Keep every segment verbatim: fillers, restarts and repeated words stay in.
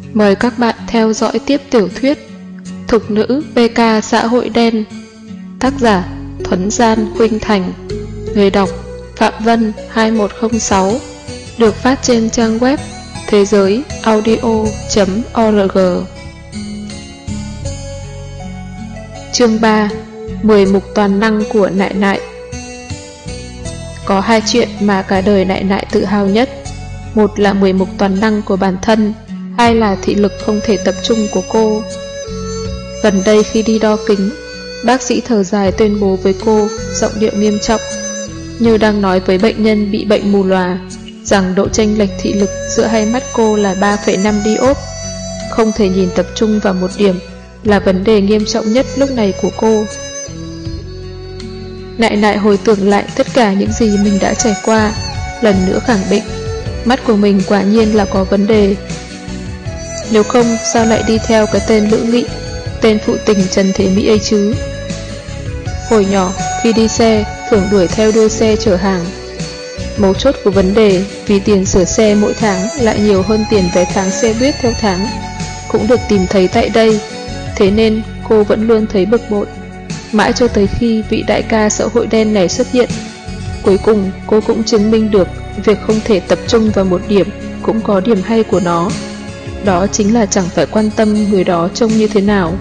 Mời các bạn theo dõi tiếp tiểu thuyết Thục nữ pê ca xã hội đen. Tác giả Thuấn Gian Khuynh Thành. Người đọc Phạm Vân hai một không sáu. Được phát trên trang web thế giới audio chấm org. Chương ba. mười mục toàn năng của Nại Nại. Có hai chuyện mà cả đời Nại Nại tự hào nhất. Một là mười mục toàn năng của bản thân, hai là thị lực không thể tập trung của cô. Gần đây khi đi đo kính, bác sĩ thở dài tuyên bố với cô, giọng điệu nghiêm trọng, như đang nói với bệnh nhân bị bệnh mù lòa, rằng độ chênh lệch thị lực giữa hai mắt cô là ba phẩy năm dioptre. Không thể nhìn tập trung vào một điểm là vấn đề nghiêm trọng nhất lúc này của cô. Nại Nại hồi tưởng lại tất cả những gì mình đã trải qua, lần nữa khẳng định mắt của mình quả nhiên là có vấn đề. Nếu không sao lại đi theo cái tên Lữ Nghị, tên phụ tình Trần Thế Mỹ ấy chứ. Hồi nhỏ khi đi xe thường đuổi theo đuôi xe chở hàng. Mấu chốt của vấn đề vì tiền sửa xe mỗi tháng lại nhiều hơn tiền vé tháng xe buýt theo tháng cũng được tìm thấy tại đây. Thế nên cô vẫn luôn thấy bực bội, mãi cho tới khi vị đại ca xã hội đen này xuất hiện. Cuối cùng cô cũng chứng minh được việc không thể tập trung vào một điểm cũng có điểm hay của nó. Đó chính là chẳng phải quan tâm người đó trông như thế nào.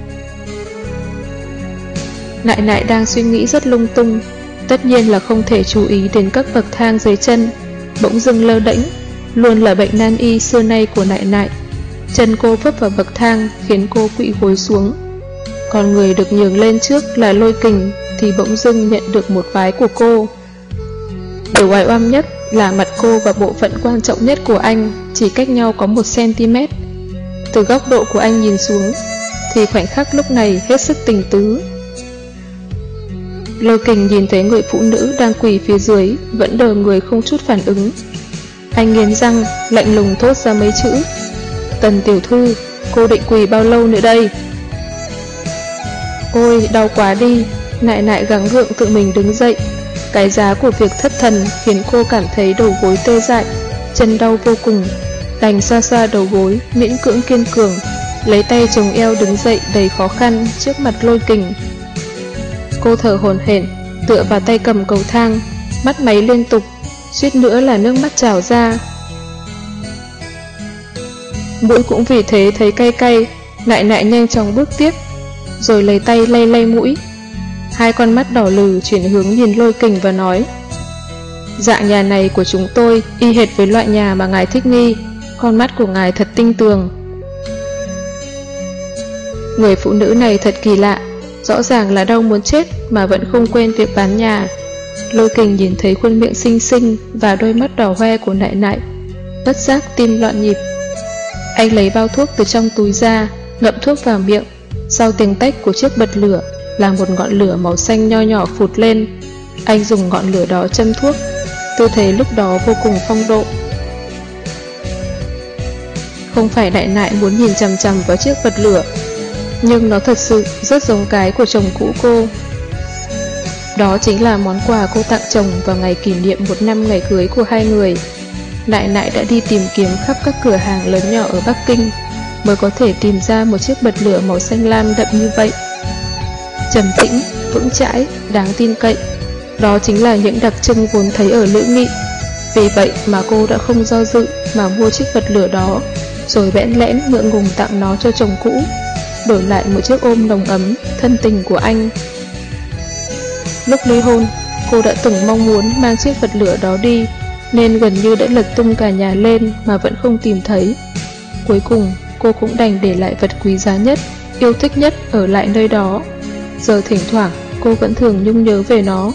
Nại Nại đang suy nghĩ rất lung tung, tất nhiên là không thể chú ý đến các bậc thang dưới chân, bỗng dưng lơ đễnh, luôn là bệnh nan y xưa nay của Nại Nại. Chân cô vấp vào bậc thang khiến cô quỵ gối xuống. Còn người được nhường lên trước là Lôi Kình thì bỗng dưng nhận được một vái của cô. Điều oái oăm nhất là mặt cô và bộ phận quan trọng nhất của anh chỉ cách nhau có một xăng-ti-mét. Từ góc độ của anh nhìn xuống thì khoảnh khắc lúc này hết sức tình tứ. Lôi Kình nhìn thấy người phụ nữ đang quỳ phía dưới vẫn đờ người không chút phản ứng. Anh nghiến răng lạnh lùng thốt ra mấy chữ: "Tần tiểu thư, cô định quỳ bao lâu nữa đây?" Ôi đau quá đi. Nại Nại gắng gượng tự mình đứng dậy. Cái giá của việc thất thần khiến cô cảm thấy đầu gối tê dại, chân đau vô cùng. Đành xoa xoa đầu gối, miễn cưỡng kiên cường, lấy tay chống eo đứng dậy đầy khó khăn trước mặt Lôi Kình. Cô thở hổn hển, tựa vào tay cầm cầu thang, mắt máy liên tục, suýt nữa là nước mắt trào ra. Mũi cũng vì thế thấy cay cay. Nại Nại nhanh chóng bước tiếp, rồi lấy tay lay lay mũi. Hai con mắt đỏ lừ chuyển hướng nhìn Lôi Kình và nói: "Dạng nhà này của chúng tôi y hệt với loại nhà mà ngài thích nghi. Con mắt của ngài thật tinh tường." Người phụ nữ này thật kỳ lạ, rõ ràng là đau muốn chết mà vẫn không quên việc bán nhà. Lôi Kình nhìn thấy khuôn miệng xinh xinh và đôi mắt đỏ hoe của Nại Nại, bất giác tim loạn nhịp. Anh lấy bao thuốc từ trong túi ra, ngậm thuốc vào miệng. Sau tiếng tách của chiếc bật lửa là một ngọn lửa màu xanh nho nhỏ phụt lên. Anh dùng ngọn lửa đó châm thuốc, tư thế lúc đó vô cùng phong độ. Không phải Nại Nại muốn nhìn chằm chằm vào chiếc bật lửa, nhưng nó thật sự rất giống cái của chồng cũ cô. Đó chính là món quà cô tặng chồng vào ngày kỷ niệm một năm ngày cưới của hai người. Nại Nại đã đi tìm kiếm khắp các cửa hàng lớn nhỏ ở Bắc Kinh mới có thể tìm ra một chiếc bật lửa màu xanh lam đậm như vậy. Trầm tĩnh, vững chãi, đáng tin cậy, đó chính là những đặc trưng vốn thấy ở Lữ Nghị. Vì vậy mà cô đã không do dự mà mua chiếc bật lửa đó, rồi bẽn lẽn ngượng ngùng tặng nó cho chồng cũ, đổi lại một chiếc ôm nồng ấm, thân tình của anh. Lúc ly hôn, cô đã từng mong muốn mang chiếc bật lửa đó đi, nên gần như đã lật tung cả nhà lên mà vẫn không tìm thấy. Cuối cùng cô cũng đành để lại vật quý giá nhất, yêu thích nhất ở lại nơi đó. Giờ thỉnh thoảng cô vẫn thường nhung nhớ về nó.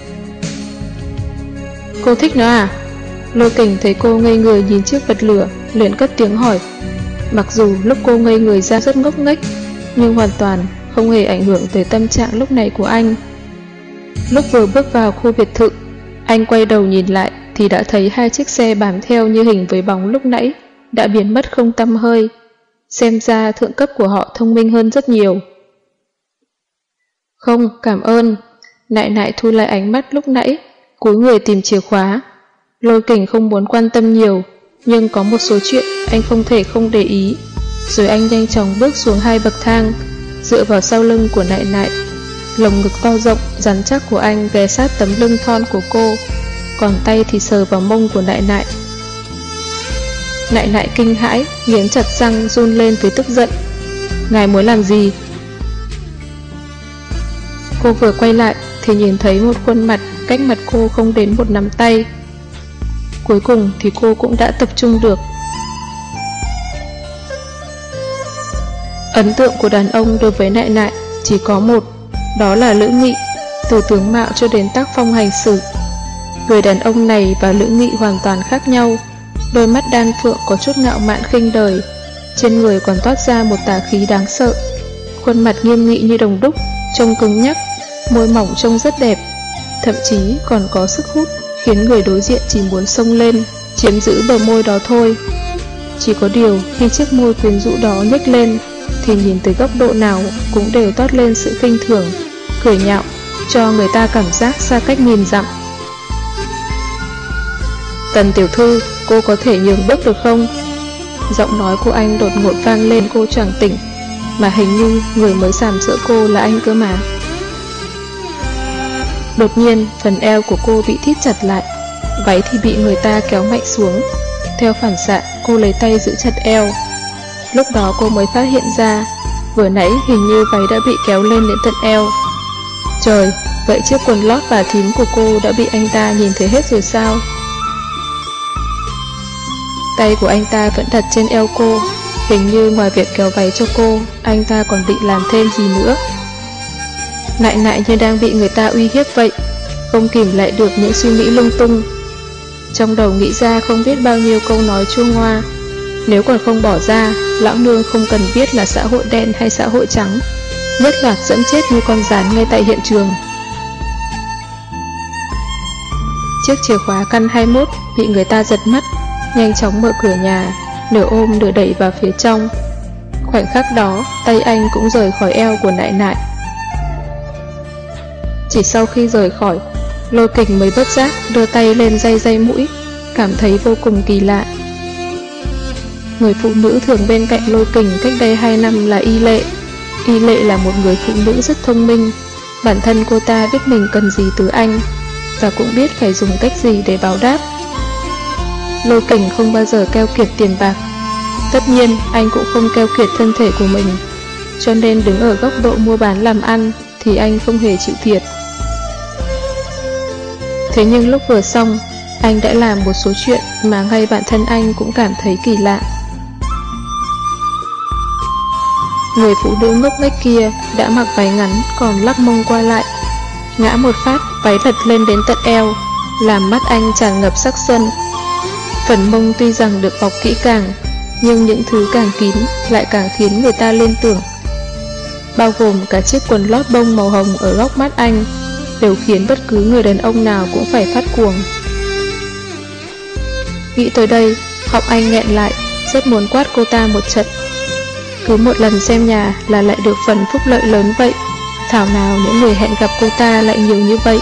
"Cô thích nó à?" Lôi Kình thấy cô ngây người nhìn chiếc bật lửa, liền cất tiếng hỏi. Mặc dù lúc cô ngây người ra rất ngốc nghếch, nhưng hoàn toàn không hề ảnh hưởng tới tâm trạng lúc này của anh. Lúc vừa bước vào khu biệt thự, anh quay đầu nhìn lại thì đã thấy hai chiếc xe bám theo như hình với bóng lúc nãy đã biến mất không tăm hơi. Xem ra thượng cấp của họ thông minh hơn rất nhiều. "Không, cảm ơn." Nại Nại thu lại ánh mắt lúc nãy, cúi người tìm chìa khóa. Lôi Kình không muốn quan tâm nhiều, nhưng có một số chuyện anh không thể không để ý. Rồi anh nhanh chóng bước xuống hai bậc thang, dựa vào sau lưng của Nại Nại. Lồng ngực to rộng, rắn chắc của anh ghé sát tấm lưng thon của cô, còn tay thì sờ vào mông của Nại Nại. Nại Nại kinh hãi, nghiến chặt răng run lên với tức giận. Ngài muốn làm gì? Cô vừa quay lại thì nhìn thấy một khuôn mặt cách mặt cô không đến một nắm tay. Cuối cùng thì cô cũng đã tập trung được. Ấn tượng của đàn ông đối với Nại Nại chỉ có một, đó là Lữ Nghị, từ tướng mạo cho đến tác phong hành xử. Người đàn ông này và Lữ Nghị hoàn toàn khác nhau. Đôi mắt đan phượng có chút ngạo mạn khinh đời, trên người còn toát ra một tà khí đáng sợ. Khuôn mặt nghiêm nghị như đồng đúc, trông cứng nhắc, môi mỏng trông rất đẹp, thậm chí còn có sức hút khiến người đối diện chỉ muốn xông lên, chiếm giữ bờ môi đó thôi. Chỉ có điều khi chiếc môi quyến rũ đó nhếch lên thì nhìn từ góc độ nào cũng đều toát lên sự khinh thường, cười nhạo, cho người ta cảm giác xa cách nghìn dặm. Tần tiểu thư, cô có thể nhường bước được không? Giọng nói của anh đột ngột vang lên, cô choàng tỉnh, mà hình như người mới sàm sỡ cô là anh cơ mà. Đột nhiên, phần eo của cô bị thít chặt lại, váy thì bị người ta kéo mạnh xuống. Theo phản xạ, cô lấy tay giữ chặt eo. Lúc đó cô mới phát hiện ra, vừa nãy hình như váy đã bị kéo lên đến tận eo. Trời, vậy chiếc quần lót và thím của cô đã bị anh ta nhìn thấy hết rồi sao? Tay của anh ta vẫn đặt trên eo cô, hình như ngoài việc kéo váy cho cô, anh ta còn định làm thêm gì nữa. Nại Nại như đang bị người ta uy hiếp vậy, không kìm lại được những suy nghĩ lung tung. Trong đầu nghĩ ra không biết bao nhiêu câu nói chua ngoa. Nếu còn không bỏ ra, lão nương không cần biết là xã hội đen hay xã hội trắng, nhất loạt dẫm chết như con gián ngay tại hiện trường. Chiếc chìa khóa căn hai mươi mốt bị người ta giật mất, nhanh chóng mở cửa nhà, nửa ôm nửa đẩy vào phía trong. Khoảnh khắc đó, tay anh cũng rời khỏi eo của Nại Nại. Chỉ sau khi rời khỏi, Lôi Kình mới bất giác đưa tay lên day day mũi, cảm thấy vô cùng kỳ lạ. Người phụ nữ thường bên cạnh Lôi Kình cách đây hai năm là Y Lệ. Y Lệ là một người phụ nữ rất thông minh, bản thân cô ta biết mình cần gì từ anh, và cũng biết phải dùng cách gì để báo đáp. Lôi Kình không bao giờ keo kiệt tiền bạc. Tất nhiên, anh cũng không keo kiệt thân thể của mình, cho nên đứng ở góc độ mua bán làm ăn thì anh không hề chịu thiệt. Thế nhưng lúc vừa xong, anh đã làm một số chuyện mà ngay bản thân anh cũng cảm thấy kỳ lạ. Người phụ nữ ngốc nghếch kia đã mặc váy ngắn còn lắc mông qua lại, ngã một phát váy lật lên đến tận eo, làm mắt anh tràn ngập sắc xuân. Phần mông tuy rằng được bọc kỹ càng, nhưng những thứ càng kín lại càng khiến người ta liên tưởng. Bao gồm cả chiếc quần lót bông màu hồng ở góc mắt anh, đều khiến bất cứ người đàn ông nào cũng phải phát cuồng. Nghĩ tới đây, họng anh nghẹn lại, rất muốn quát cô ta một trận. Cứ một lần xem nhà là lại được phần phúc lợi lớn vậy, thảo nào những người hẹn gặp cô ta lại nhiều như vậy.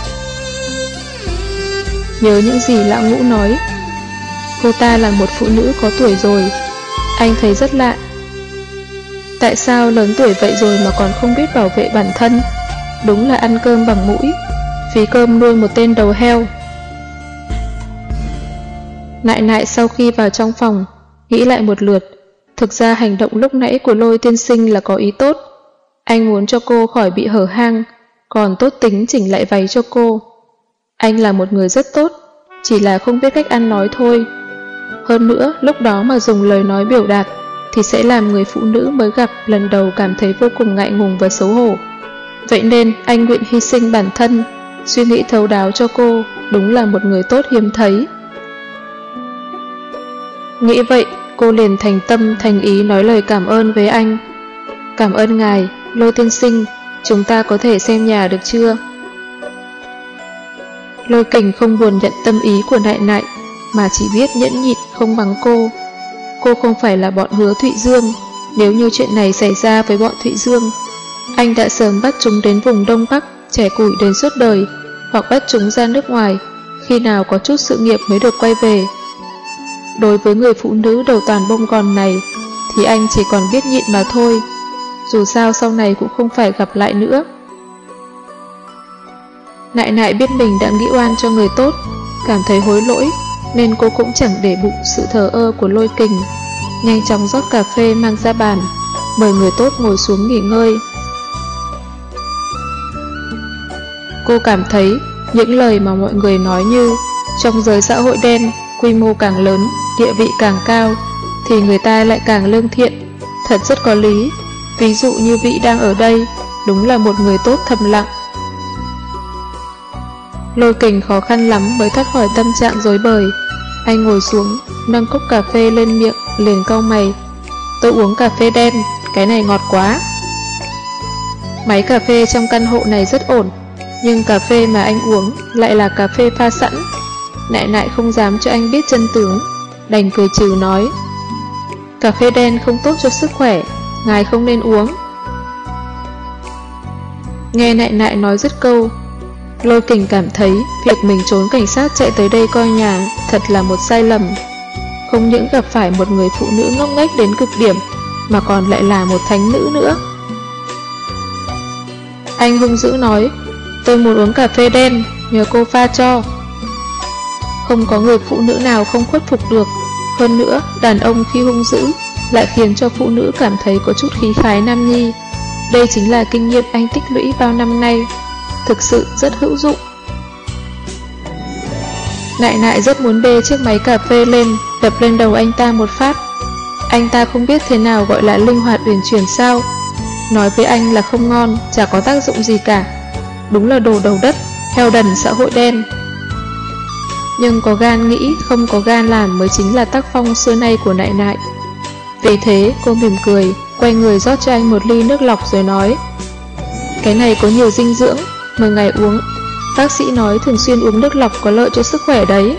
Nhớ những gì lão Ngũ nói, cô ta là một phụ nữ có tuổi rồi. Anh thấy rất lạ. Tại sao lớn tuổi vậy rồi mà còn không biết bảo vệ bản thân? Đúng là ăn cơm bằng mũi, phí cơm nuôi một tên đầu heo. Nại Nại sau khi vào trong phòng, nghĩ lại một lượt. Thực ra hành động lúc nãy của Lôi tiên sinh là có ý tốt. Anh muốn cho cô khỏi bị hở hang, còn tốt tính chỉnh lại váy cho cô. Anh là một người rất tốt, chỉ là không biết cách ăn nói thôi. Hơn nữa, lúc đó mà dùng lời nói biểu đạt thì sẽ làm người phụ nữ mới gặp lần đầu cảm thấy vô cùng ngại ngùng và xấu hổ. Vậy nên anh nguyện hy sinh bản thân, suy nghĩ thấu đáo cho cô. Đúng là một người tốt hiếm thấy. Nghĩ vậy, cô liền thành tâm thành ý nói lời cảm ơn với anh. Cảm ơn ngài, Lôi tiên sinh, chúng ta có thể xem nhà được chưa? Lôi Kình không buồn nhận tâm ý của Nại Nại, mà chỉ biết nhẫn nhịn không vắng cô. Cô không phải là bọn Hứa Thụy Dương. Nếu như chuyện này xảy ra với bọn Thụy Dương, anh đã sớm bắt chúng đến vùng Đông Bắc chẻ củi đến suốt đời, hoặc bắt chúng ra nước ngoài, khi nào có chút sự nghiệp mới được quay về. Đối với người phụ nữ đầu toàn bông gòn này thì anh chỉ còn biết nhịn mà thôi. Dù sao sau này cũng không phải gặp lại nữa. Nại nại biết mình đã nghĩ oan cho người tốt, cảm thấy hối lỗi, nên cô cũng chẳng để bụng sự thờ ơ của Lôi Kình. Nhanh chóng rót cà phê mang ra bàn, mời người tốt ngồi xuống nghỉ ngơi. Cô cảm thấy những lời mà mọi người nói như trong giới xã hội đen, quy mô càng lớn, địa vị càng cao, thì người ta lại càng lương thiện, thật rất có lý. Ví dụ như vị đang ở đây, đúng là một người tốt thầm lặng. Lôi Kình khó khăn lắm mới thoát khỏi tâm trạng rối bời. Anh ngồi xuống, nâng cốc cà phê lên miệng, liền cau mày. Tôi uống cà phê đen, cái này ngọt quá. Máy cà phê trong căn hộ này rất ổn, nhưng cà phê mà anh uống lại là cà phê pha sẵn. Nại nại không dám cho anh biết chân tướng, đành cười trừ nói: cà phê đen không tốt cho sức khỏe, ngài không nên uống. Nghe nại nại nói dứt câu, Lôi Kình cảm thấy việc mình trốn cảnh sát chạy tới đây coi nhà thật là một sai lầm. Không những gặp phải một người phụ nữ ngốc nghếch đến cực điểm, mà còn lại là một thánh nữ nữa. Anh hung dữ nói: tôi muốn uống cà phê đen, nhờ cô pha cho. Không có người phụ nữ nào không khuất phục được. Hơn nữa, đàn ông khi hung dữ lại khiến cho phụ nữ cảm thấy có chút khí khái nam nhi. Đây chính là kinh nghiệm anh tích lũy bao năm nay, thực sự rất hữu dụng. Nại nại rất muốn bê chiếc máy cà phê lên, đập lên đầu anh ta một phát. Anh ta không biết thế nào gọi là linh hoạt uyển chuyển sao. Nói với anh là không ngon, chả có tác dụng gì cả. Đúng là đồ đầu đất, heo đần xã hội đen. Nhưng có gan nghĩ, không có gan làm mới chính là tác phong xưa nay của nại nại. Vì thế cô mỉm cười, quay người rót cho anh một ly nước lọc rồi nói: cái này có nhiều dinh dưỡng, mời ngài uống. Bác sĩ nói thường xuyên uống nước lọc có lợi cho sức khỏe đấy.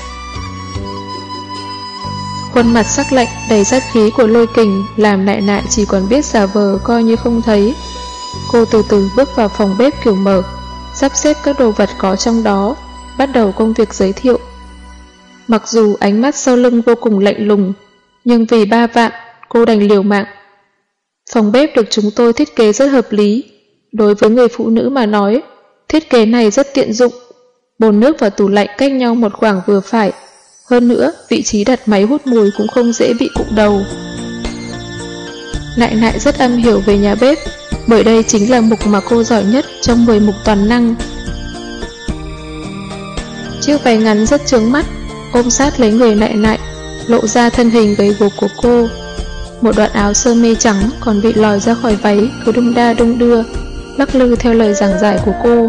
Khuôn mặt sắc lạnh đầy sát khí của Lôi Kình làm nại nại chỉ còn biết giả vờ coi như không thấy. Cô từ từ bước vào phòng bếp kiểu mở, sắp xếp các đồ vật có trong đó, bắt đầu công việc giới thiệu. Mặc dù ánh mắt sau lưng vô cùng lạnh lùng, nhưng vì ba vạn, cô đành liều mạng. Phòng bếp được chúng tôi thiết kế rất hợp lý. Đối với người phụ nữ mà nói, thiết kế này rất tiện dụng. Bồn nước và tủ lạnh cách nhau một khoảng vừa phải. Hơn nữa, vị trí đặt máy hút mùi cũng không dễ bị cụm đầu. Nại nại rất am hiểu về nhà bếp, bởi đây chính là mục mà cô giỏi nhất trong mười mục toàn năng. Chiếc váy ngắn rất chướng mắt, ôm sát lấy người nại nại, lộ ra thân hình gầy guộc của cô. Một đoạn áo sơ mi trắng còn bị lòi ra khỏi váy, cứ đung đa đung đưa, lắc lư theo lời giảng giải của cô.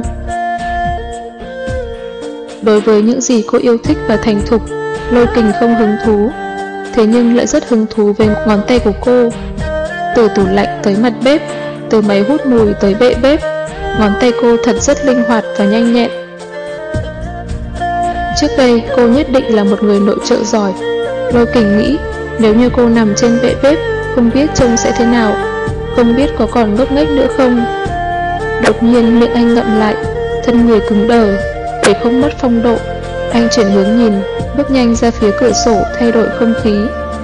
Đối với những gì cô yêu thích và thành thục, Lôi Kình không hứng thú, thế nhưng lại rất hứng thú với ngón tay của cô. Từ tủ lạnh tới mặt bếp, từ máy hút mùi tới bệ bếp, ngón tay cô thật rất linh hoạt và nhanh nhẹn. Trước đây cô nhất định là một người nội trợ giỏi. Lôi Kình nghĩ nếu như cô nằm trên bệ bếp, không biết trông sẽ thế nào, không biết có còn ngốc nghếch nữa không. Đột nhiên miệng anh ngậm lại, thân người cứng đờ. Để không mất phong độ, anh chuyển hướng nhìn, bước nhanh ra phía cửa sổ thay đổi không khí.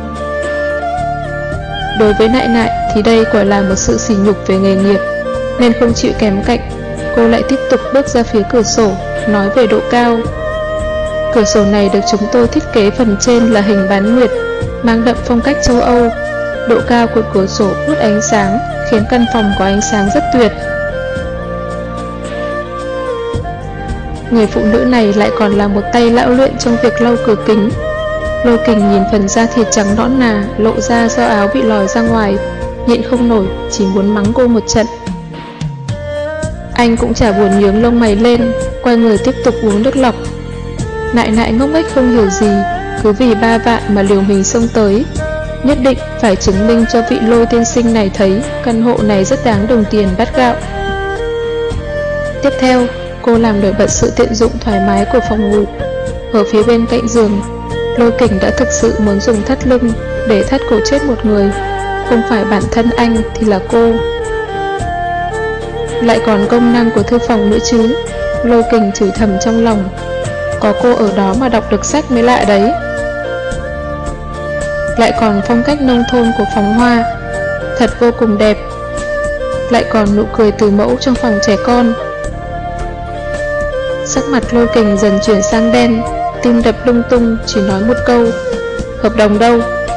Đối với nại nại thì đây quả là một sự sỉ nhục về nghề nghiệp, nên không chịu kém cạnh, cô lại tiếp tục bước ra phía cửa sổ, nói về độ cao. Cửa sổ này được chúng tôi thiết kế phần trên là hình bán nguyệt, mang đậm phong cách châu Âu. Độ cao của cửa sổ hút ánh sáng, khiến căn phòng có ánh sáng rất tuyệt. Người phụ nữ này lại còn là một tay lão luyện trong việc lau cửa kính. Lôi Kình nhìn phần da thịt trắng nõn nà lộ ra do áo bị lòi ra ngoài, nhịn không nổi, chỉ muốn mắng cô một trận. Anh cũng chả buồn nhướng lông mày lên, quay người tiếp tục uống nước lọc. Nại nại ngốc nghếch không hiểu gì, cứ vì ba vạn mà liều mình xông tới. Nhất định phải chứng minh cho vị Lôi tiên sinh này thấy căn hộ này rất đáng đồng tiền bát gạo. Tiếp theo, cô làm nổi bật sự tiện dụng thoải mái của phòng ngủ. Ở phía bên cạnh giường, Lôi Kình đã thực sự muốn dùng thắt lưng để thắt cổ chết một người. Không phải bản thân anh thì là cô. Lại còn công năng của thư phòng nữa chứ. Lôi Kình chửi thầm trong lòng. Có cô ở đó mà đọc được sách mới lạ đấy. lại còn phong cách nông thôn của phóng hoa, thật vô cùng đẹp. Lại còn nụ cười từ mẫu trong phòng trẻ con. Sắc mặt Lôi Kình dần chuyển sang đen, tim đập lung tung, chỉ nói một câu: hợp đồng đâu?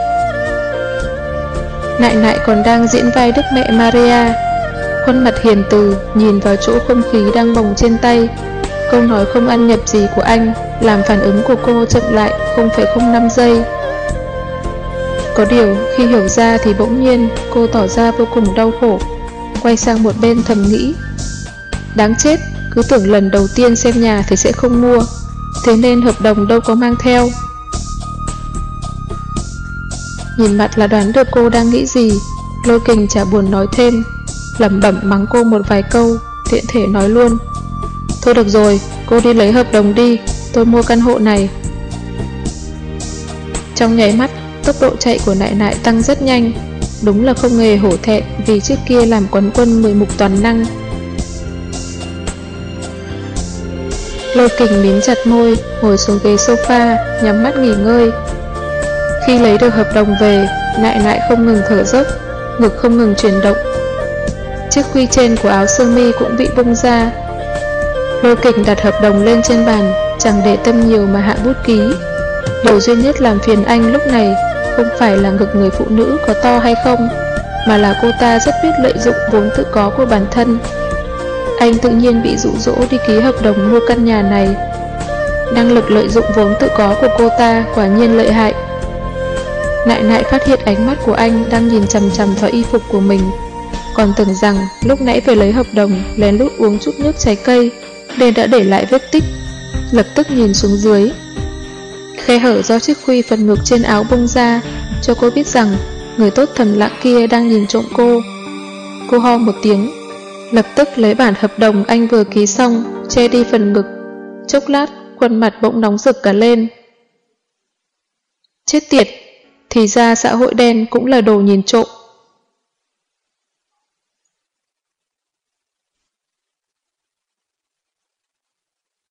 Nại Nại còn đang diễn vai Đức Mẹ Maria, khuôn mặt hiền từ, nhìn vào chỗ không khí đang bồng trên tay. Câu nói không ăn nhập gì của anh làm phản ứng của cô chậm lại không phẩy không năm giây. Có điều khi hiểu ra thì bỗng nhiên cô tỏ ra vô cùng đau khổ, quay sang một bên thầm nghĩ: đáng chết, cứ tưởng lần đầu tiên xem nhà thì sẽ không mua, thế nên hợp đồng đâu có mang theo. Nhìn mặt là đoán được cô đang nghĩ gì. Lôi Kình chả buồn nói thêm, lẩm bẩm mắng cô một vài câu, tiện thể nói luôn: thôi được rồi, cô đi lấy hợp đồng đi, tôi mua căn hộ này. Trong nháy mắt, tốc độ chạy của Nại Nại tăng rất nhanh. Đúng là không hề hổ thẹn vì trước kia làm quán quân mười mục toàn năng. Lôi Kình mím chặt môi, ngồi xuống ghế sofa, nhắm mắt nghỉ ngơi. Khi lấy được hợp đồng về, Nại Nại không ngừng thở dốc, ngực không ngừng chuyển động. Chiếc khuy trên của áo sơ mi cũng bị bung ra. Lôi Kình đặt hợp đồng lên trên bàn, chẳng để tâm nhiều mà hạ bút ký. Điều duy nhất làm phiền anh lúc này không phải là ngực người phụ nữ có to hay không, mà là cô ta rất biết lợi dụng vốn tự có của bản thân. Anh tự nhiên bị dụ dỗ đi ký hợp đồng mua căn nhà này. Năng lực lợi dụng vốn tự có của cô ta quả nhiên lợi hại. Nại Nại phát hiện ánh mắt của anh đang nhìn chằm chằm vào y phục của mình, còn tưởng rằng lúc nãy về lấy hợp đồng lén lút uống chút nước trái cây nên đã để lại vết tích. Lập tức nhìn xuống dưới. Khe hở do chiếc khuy phần ngực trên áo bung ra cho cô biết rằng người tốt thầm lặng kia đang nhìn trộm cô. Cô ho một tiếng, lập tức lấy bản hợp đồng anh vừa ký xong che đi phần ngực. Chốc lát khuôn mặt bỗng nóng rực cả lên. Chết tiệt, thì ra xã hội đen cũng là đồ nhìn trộm.